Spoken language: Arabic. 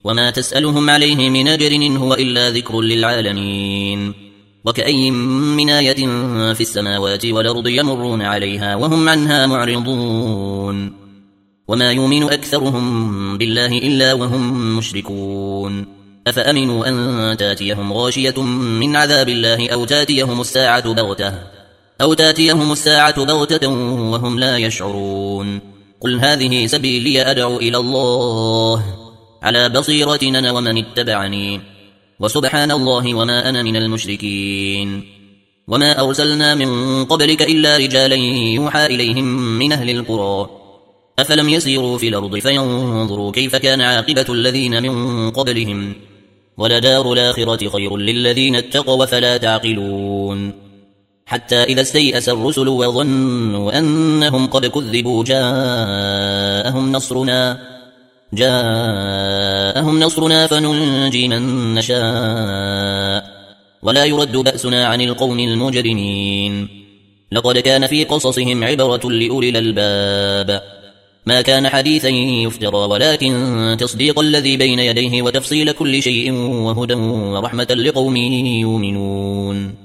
وما تسألهم عليه من أجر إن هو إلا ذكر للعالمين. وكأي من آية في السماوات والأرض يمرون عليها وهم عنها معرضون وما يؤمن أكثرهم بالله إلا وهم مشركون. أفأمنوا أن تاتيهم غاشية من عذاب الله أو تاتيهم الساعة بغتة وهم لا يشعرون. قل هذه سبيلي أدعو إلى الله على بصيرة أنا ومن اتبعني وسبحان الله وما أنا من المشركين. وما أرسلنا من قبلك إلا رجالا يوحى إليهم من أهل القرى أفلم يسيروا في الأرض فينظروا كيف كان عاقبة الذين من قبلهم ولدار الآخرة خير للذين اتقوا فلا تعقلون. حتى إذا استيأس الرسل وظنوا أنهم قد كذبوا جاءهم نصرنا فننجي من نشاء ولا يرد بأسنا عن القوم المجرمين. لقد كان في قصصهم عبرة لأولي الألباب ما كان حديثا يفترى ولكن تصديق الذي بين يديه وتفصيل كل شيء وهدى ورحمة لقوم يؤمنون.